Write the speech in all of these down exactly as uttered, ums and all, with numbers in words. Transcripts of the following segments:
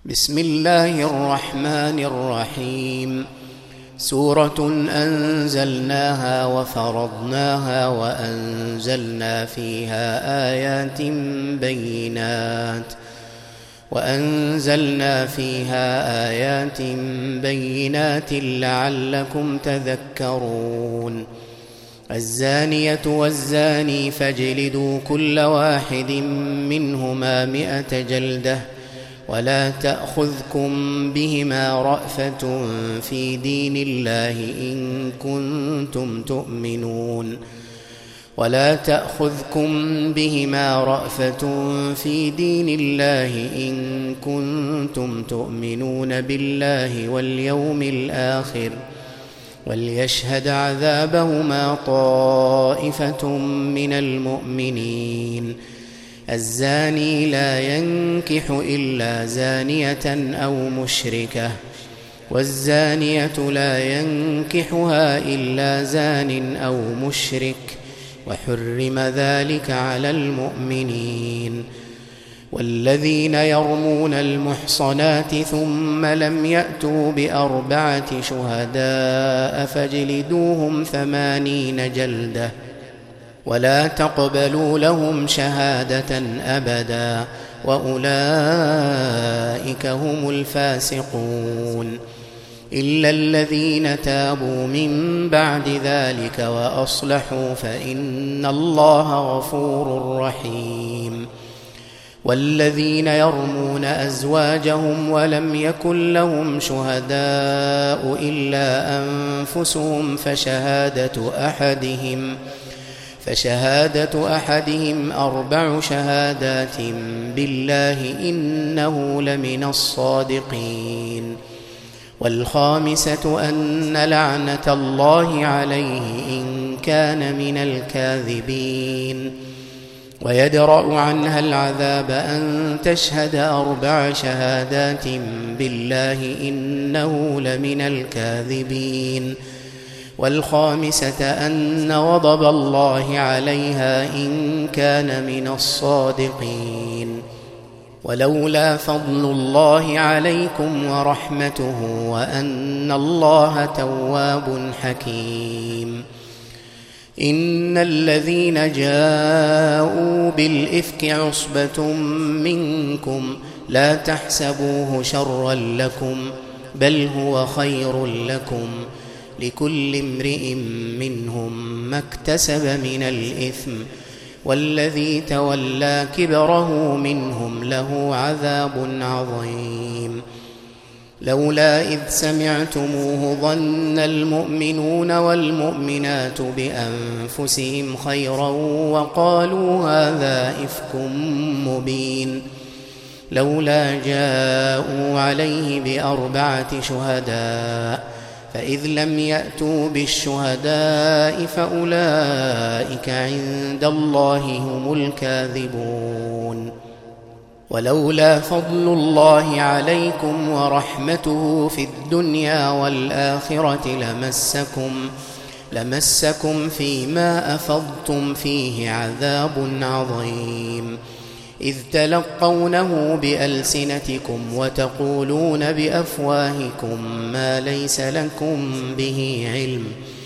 بسم الله الرحمن الرحيم. سورة أنزلناها وفرضناها وأنزلنا فيها آيات بينات وأنزلنا فيها آيات بينات لعلكم تذكرون. الزانية والزاني فاجلدوا كل واحد منهما مئة جلدة ولا تأخذكم بهما رأفة في دين الله إن كنتم تؤمنون ولا تأخذكم بهما رأفة في دين الله إن كنتم تؤمنون بالله واليوم الآخر وليشهد عذابهما طائفة من المؤمنين. الزاني لا ينكح إلا زانية أو مشركة والزانية لا ينكحها إلا زان أو مشرك وحرم ذلك على المؤمنين. والذين يرمون المحصنات ثم لم يأتوا بأربعة شهداء فاجلدوهم ثمانين جلدة ولا تقبلوا لهم شهادة أبدا وأولئك هم الفاسقون. إلا الذين تابوا من بعد ذلك وأصلحوا فإن الله غفور رحيم. والذين يرمون أزواجهم ولم يكن لهم شهداء إلا أنفسهم فشهادة أحدهم فشهادة أحدهم أربع شهادات بالله إنه لمن الصادقين. والخامسة أن لعنة الله عليه إن كان من الكاذبين. ويدرأ عنها العذاب أن تشهد أربع شهادات بالله إنه لمن الكاذبين. والخامسة أن غضب الله عليها إن كان من الصادقين. ولولا فضل الله عليكم ورحمته وأن الله تواب حكيم. إن الذين جاءوا بالإفك عصبة منكم لا تحسبوه شرا لكم بل هو خير لكم لكل امرئ منهم ما اكتسب من الإثم والذي تولى كبره منهم له عذاب عظيم. لولا إذ سمعتموه ظن المؤمنون والمؤمنات بأنفسهم خيرا وقالوا هذا إفك مبين. لولا جاءوا عليه بأربعة شهداء فإذ لم يأتوا بالشهداء فأولئك عند الله هم الكاذبون. ولولا فضل الله عليكم ورحمته في الدنيا والآخرة لمسكم لمسكم فيما أفضتم فيه عذاب عظيم. إذ تلقونه بألسنتكم وتقولون بأفواهكم ما ليس لكم به علم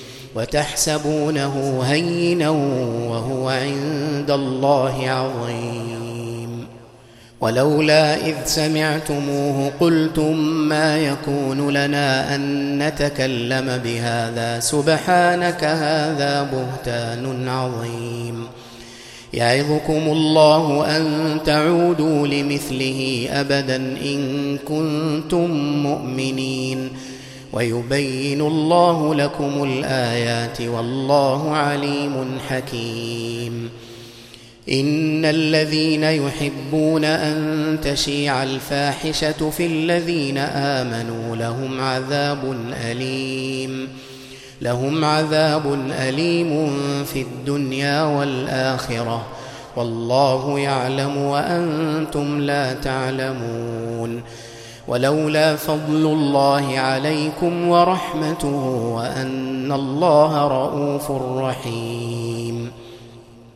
وتحسبونه هينا وهو عند الله عظيم. ولولا إذ سمعتموه قلتم ما يكون لنا أن نتكلم بهذا سبحانك هذا بهتان عظيم. يعظكم الله أن تعودوا لمثله أبدا إن كنتم مؤمنين ويبين الله لكم الآيات والله عليم حكيم. إن الذين يحبون أن تشيع الفاحشة في الذين آمنوا لهم عذاب أليم لهم عذاب أليم في الدنيا والآخرة والله يعلم وأنتم لا تعلمون. ولولا فضل الله عليكم ورحمته وأن الله رؤوف رحيم.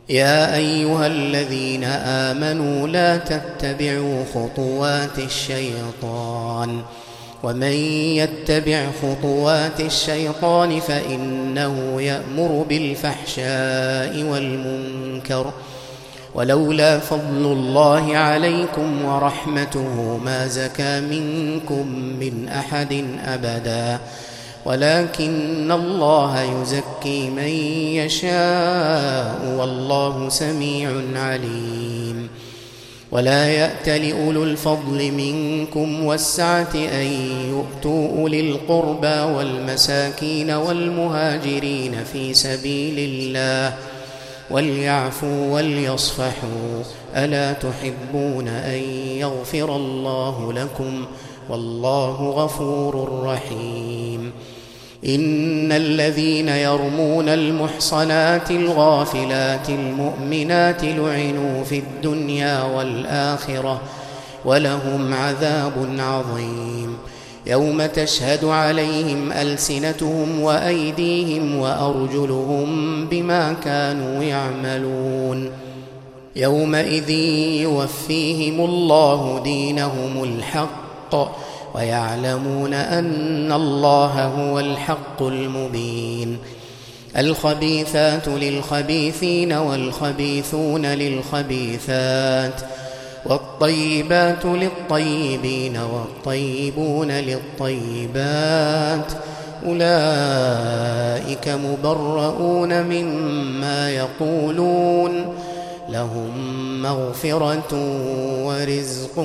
يا أيها الذين آمنوا لا تتبعوا خطوات الشيطان ومن يتبع خطوات الشيطان فإنه يأمر بالفحشاء والمنكر ولولا فضل الله عليكم ورحمته ما زكى منكم من أحد أبدا ولكن الله يزكي من يشاء والله سميع عليم ولا يأت لأولو الفضل منكم والسعة أن يؤتوا أولي القربى والمساكين والمهاجرين في سبيل الله وليعفوا وليصفحوا ألا تحبون أن يغفر الله لكم والله غفور رحيم إن الذين يرمون المحصنات الغافلات المؤمنات لعنوا في الدنيا والآخرة ولهم عذاب عظيم يوم تشهد عليهم ألسنتهم وأيديهم وأرجلهم بما كانوا يعملون يومئذ يوفيهم الله دينهم الحق ويعلمون أن الله هو الحق المبين الخبيثات للخبيثين والخبيثون للخبيثات والطيبات للطيبين والطيبون للطيبات أولئك مبرؤون مما يقولون لهم مغفرة ورزق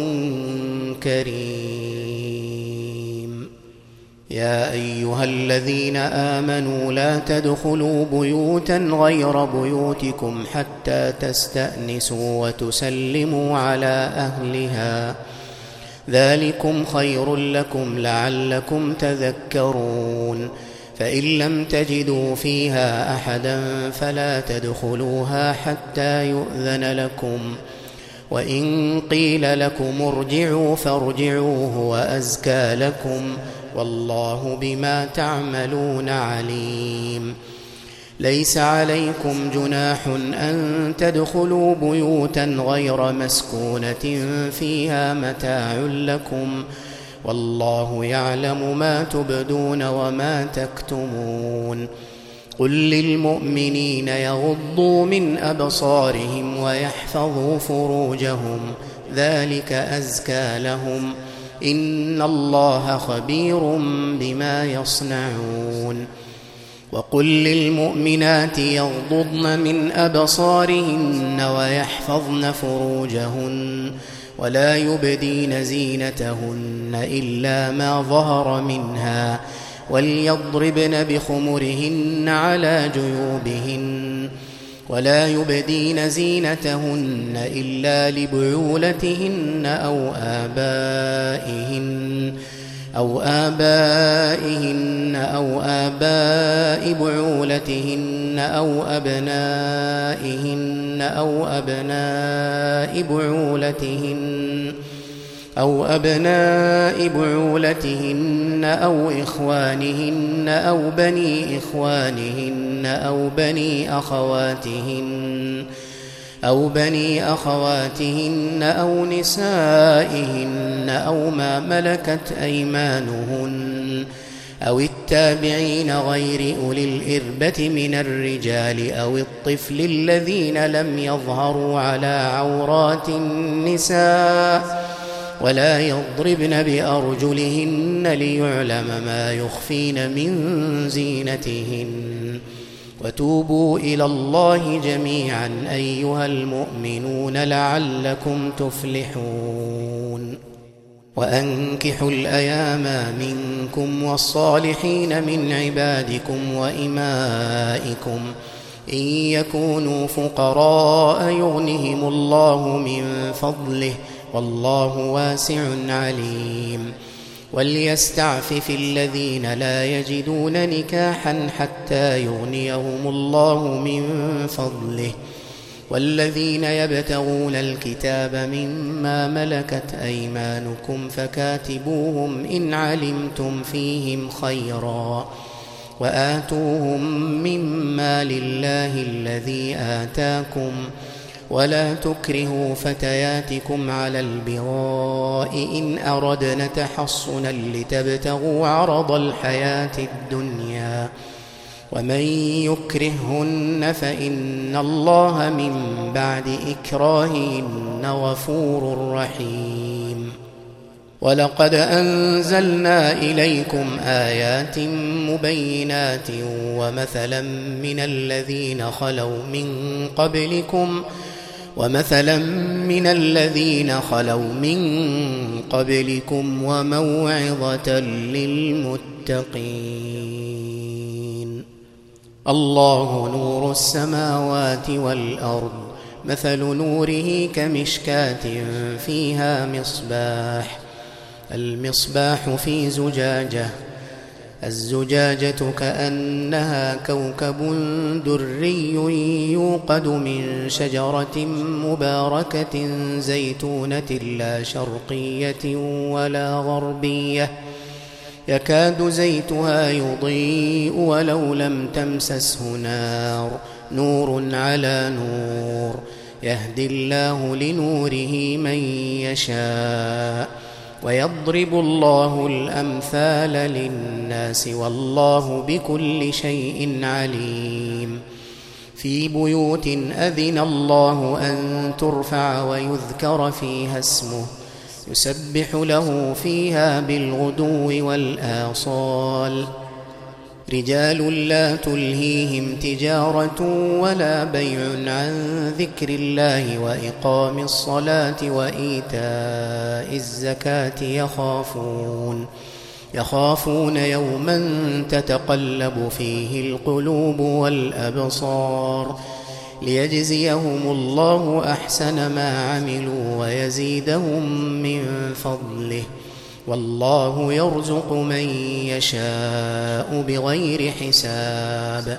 كريم يا أيها الذين آمنوا لا تدخلوا بيوتا غير بيوتكم حتى تستأنسوا وتسلموا على أهلها ذلكم خير لكم لعلكم تذكرون فإن لم تجدوا فيها أحدا فلا تدخلوها حتى يؤذن لكم وإن قيل لكم ارجعوا فارجعوا هو أزكى لكم والله بما تعملون عليم ليس عليكم جناح أن تدخلوا بيوتا غير مسكونة فيها متاع لكم والله يعلم ما تبدون وما تكتمون قل للمؤمنين يغضوا من أبصارهم ويحفظوا فروجهم ذلك أزكى لهم إن الله خبير بما يصنعون وقل للمؤمنات يغضضن من أبصارهن ويحفظن فروجهن ولا يبدين زينتهن إلا ما ظهر منها وليضربن بخمرهن على جيوبهن ولا يبدين زينتهن إلا لبعولتهن أو آبائهن أو آبائهن أو آباء بعولتهن أو أبنائهن أو أبناء بعولتهن أو أبناء بعولتهن أو إخوانهن أو بني إخوانهن أو بني أخواتهن أو بني أخواتهن أو نسائهن أو ما ملكت أيمانهن أو التابعين غير أولي الإربة من الرجال أو الطفل الذين لم يظهروا على عورات النساء ولا يضربن بأرجلهن ليعلم ما يخفين من زينتهن وتوبوا إلى الله جميعا أيها المؤمنون لعلكم تفلحون وأنكحوا الأيام منكم والصالحين من عبادكم وإمائكم إن يكونوا فقراء يغنهم الله من فضله والله واسع عليم وليستعفف الذين لا يجدون نكاحا حتى يغنيهم الله من فضله والذين يبتغون الكتاب مما ملكت أيمانكم فكاتبوهم إن علمتم فيهم خيرا وآتوهم مما لله الذي آتاكم ولا تكرهوا فتياتكم على البغاء إن أردنا تحصنا لتبتغوا عرض الحياة الدنيا ومن يكرههن فإن الله من بعد إكراههن غفور رحيم. ولقد أنزلنا إليكم آيات مبينات ومثلا من الذين خلوا من قبلكم ومثلا من الذين خلوا من قبلكم وموعظة للمتقين. الله نور السماوات والأرض مثل نوره كمشكاة فيها مصباح المصباح في زجاجة الزجاجة كأنها كوكب دري يوقد من شجرة مباركة زيتونة لا شرقية ولا غربية يكاد زيتها يضيء ولو لم تمسسه نار نور على نور يهدي الله لنوره من يشاء ويضرب الله الأمثال للناس والله بكل شيء عليم. في بيوت أذن الله أن ترفع ويذكر فيها اسمه يسبح له فيها بالغدو والآصال رجال لا تلهيهم تجارة ولا بيع عن ذكر الله وإقام الصلاة وإيتاء الزكاة يخافون يخافون يوما تتقلب فيه القلوب والأبصار ليجزيهم الله أحسن ما عملوا ويزيدهم من فضله والله يرزق من يشاء بغير حساب.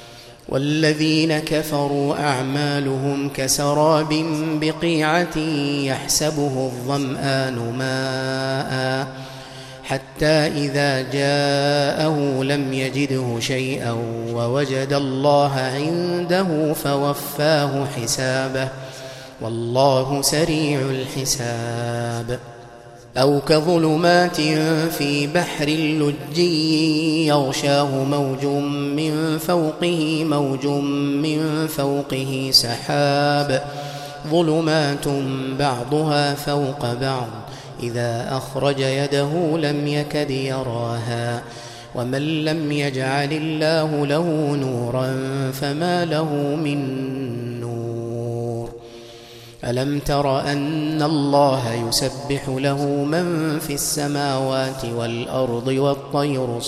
والذين كفروا أعمالهم كسراب بقيعة يحسبه الظمآن ماء حتى إذا جاءه لم يجده شيئا ووجد الله عنده فوفاه حسابه والله سريع الحساب. أو كظلمات في بحر لجي يغشاه موج من فوقه موج من فوقه سحاب ظلمات بعضها فوق بعض إذا أخرج يده لم يكد يراها ومن لم يجعل الله له نورا فما له من نور. ألم تر أن الله يسبح له من في السماوات والأرض والطير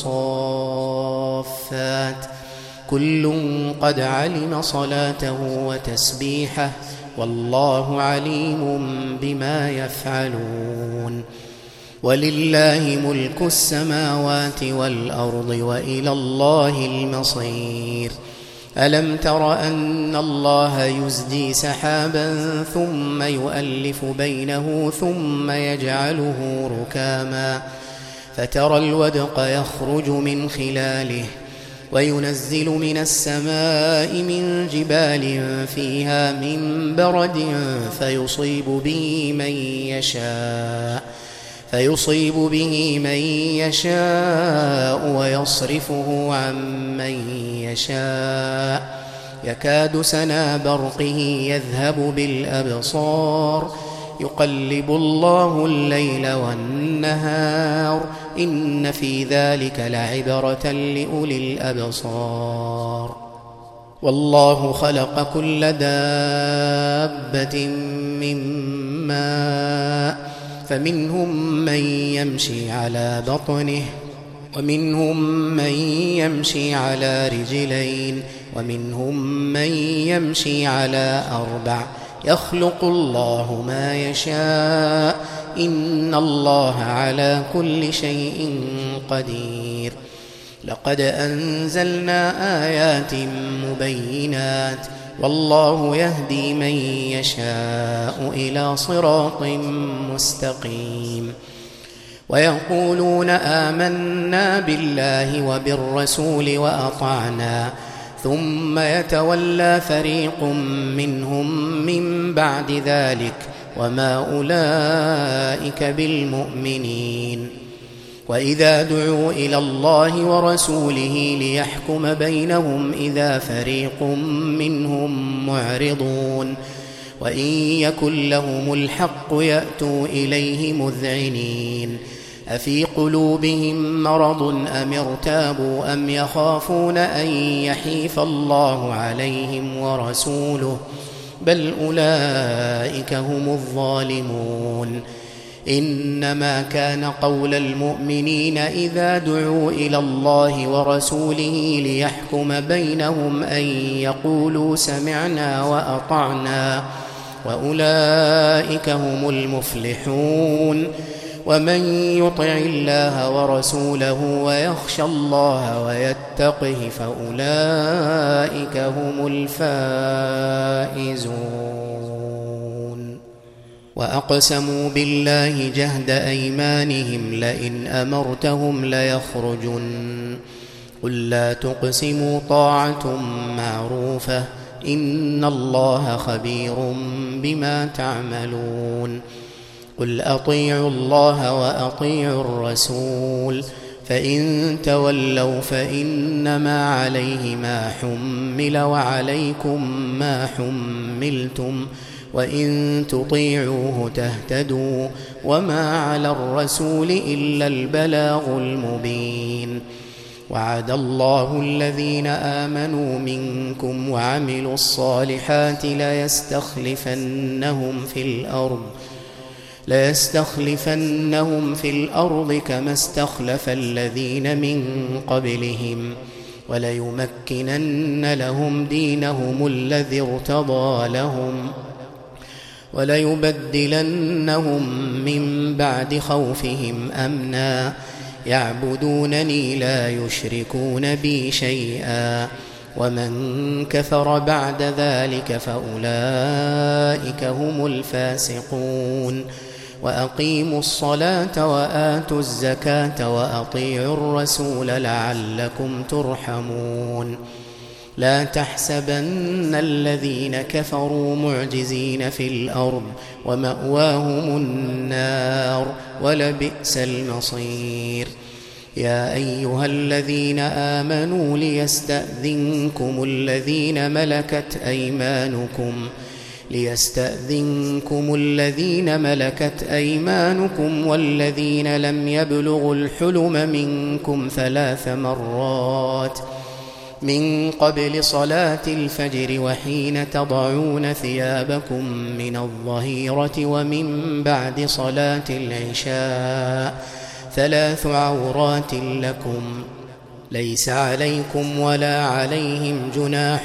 صافات كل قد علم صلاته وتسبيحه والله عليم بما يفعلون. ولله ملك السماوات والأرض وإلى الله المصير. ألم تر أن الله يزجي سحابا ثم يؤلف بينه ثم يجعله ركاما فترى الودق يخرج من خلاله وينزل من السماء من جبال فيها من برد فيصيب به من يشاء فيصيب به من يشاء ويصرفه عن من يشاء يكاد سنا برقه يذهب بالأبصار يقلب الله الليل والنهار إن في ذلك لعبرة لأولي الأبصار. والله خلق كل دابة من ماء فمنهم من يمشي على بطنه ومنهم من يمشي على رجلين ومنهم من يمشي على أربع يخلق الله ما يشاء إن الله على كل شيء قدير. لقد أنزلنا آيات مبينات والله يهدي من يشاء إلى صراط مستقيم. ويقولون آمنا بالله وبالرسول وأطعنا ثم يتولى فريق منهم من بعد ذلك وما أولئك بالمؤمنين. وإذا دعوا إلى الله ورسوله ليحكم بينهم إذا فريق منهم معرضون وإن يكن لهم الحق يأتوا إليه مذعنين أفي قلوبهم مرض أم ارتابوا أم يخافون أن يحيف الله عليهم ورسوله بل أولئك هم الظالمون. إنما كان قول المؤمنين إذا دعوا إلى الله ورسوله ليحكم بينهم أن يقولوا سمعنا وأطعنا وأولئك هم المفلحون. ومن يطع الله ورسوله ويخشى الله ويتقه فأولئك هم الفائزون. وأقسموا بالله جهد أيمانهم لئن أمرتهم ليخرجن قل لا تقسموا طاعة معروفة إن الله خبير بما تعملون. قل أطيعوا الله وأطيعوا الرسول فإن تولوا فإنما عليه ما حمل وعليكم ما حملتم وإن تطيعوه تهتدوا وما على الرسول إلا البلاغ المبين. وعد الله الذين آمنوا منكم وعملوا الصالحات ليستخلفنهم في الأرض ليستخلفنهم في الأرض كما استخلف الذين من قبلهم وليمكنن لهم دينهم الذي ارتضى لهم وليبدلنهم من بعد خوفهم أمنا يعبدونني لا يشركون بي شيئا ومن كفر بعد ذلك فأولئك هم الفاسقون. وأقيموا الصلاة وآتوا الزكاة وأطيعوا الرسول لعلكم ترحمون. لا تحسبن الذين كفروا معجزين في الأرض ومأواهم النار ولبئس المصير. يا أيها الذين آمنوا ليستأذنكم الذين ملكت أيمانكم ليستأذنكم الذين ملكت أيمانكم والذين لم يبلغوا الحلم منكم ثلاث مرات من قبل صلاة الفجر وحين تضعون ثيابكم من الظهيرة ومن بعد صلاة العشاء ثلاث عورات لكم ليس عليكم ولا عليهم جناح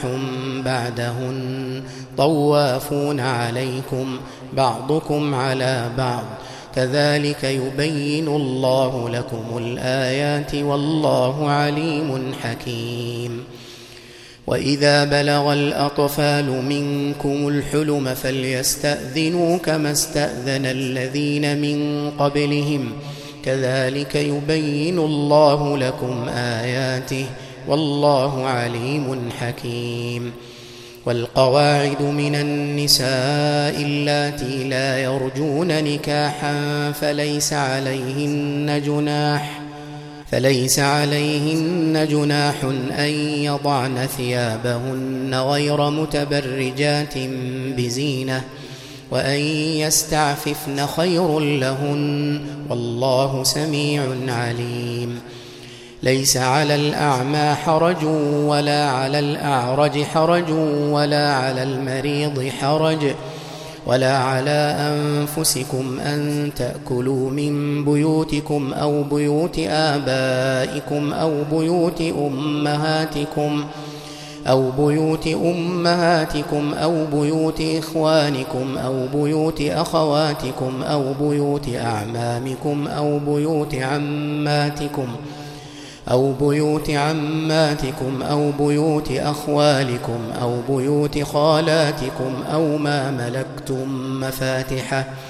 بعدهن طوافون عليكم بعضكم على بعض كذلك يبين الله لكم الآيات والله عليم حكيم. وإذا بلغ الأطفال منكم الحلم فليستأذنوا كما استأذن الذين من قبلهم كذلك يبين الله لكم آياته والله عليم حكيم. والقواعد من النساء اللاتي لا يرجون نكاحا فليس عليهن جناح فليس عليهن جناح أن يضعن ثيابهن غير متبرجات بزينة وأن يستعففن خير لهن والله سميع عليم. ليس على الأعمى حرج ولا على الأعرج حرج ولا على المريض حرج ولا على أنفسكم أن تأكلوا من بيوتكم أو بيوت آبائكم أو بيوت أمهاتكم أو بيوت أمهاتكم أو بيوت إخوانكم أو بيوت أخواتكم أو بيوت أعمامكم أو بيوت عماتكم أو بيوت عماتكم أو بيوت أخوالكم أو بيوت خالاتكم أو ما ملكتم مفاتحه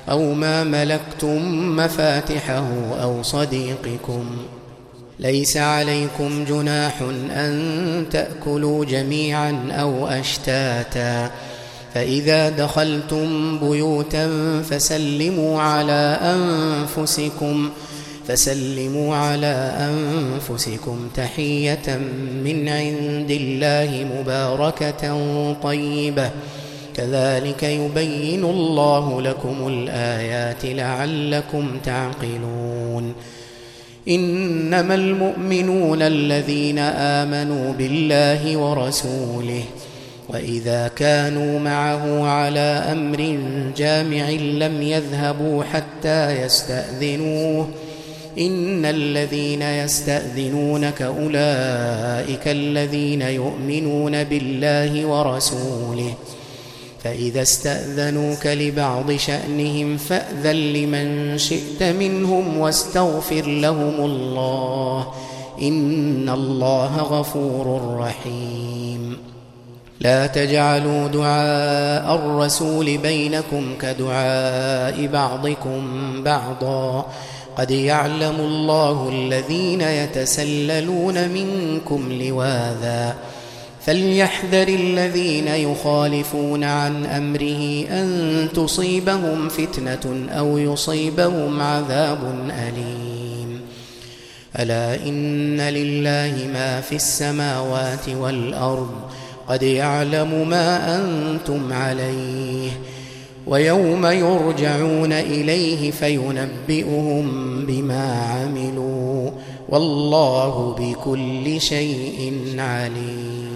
أو ما ملكتم مفاتحه أو صديقكم. ليس عليكم جناح أن تأكلوا جميعا أو أشتاتا، فإذا دخلتم بيوتا فسلموا على أنفسكم فسلموا على أنفسكم تحية من عند الله مباركة طيبة، كذلك يبين الله لكم الآيات لعلكم تعقلون. إنما المؤمنون الذين آمنوا بالله ورسوله، وإذا كانوا معه على أمر جامع لم يذهبوا حتى يستأذنوه، إن الذين يستأذنونك أولئك الذين يؤمنون بالله ورسوله، فإذا استأذنوك لبعض شأنهم فأذن لمن شئت منهم واستغفر لهم الله، إن الله غفور رحيم. لا تجعلوا دعاء الرسول بينكم كدعاء بعضكم بعضا، قد يعلم الله الذين يتسللون منكم لواذا، فليحذر الذين يخالفون عن أمره أن تصيبهم فتنة أو يصيبهم عذاب أليم. ألا إن لله ما في السماوات والأرض، قد يعلم ما أنتم عليه، ويوم يرجعون إليه فينبئهم بما عملوا، والله بكل شيء عليم.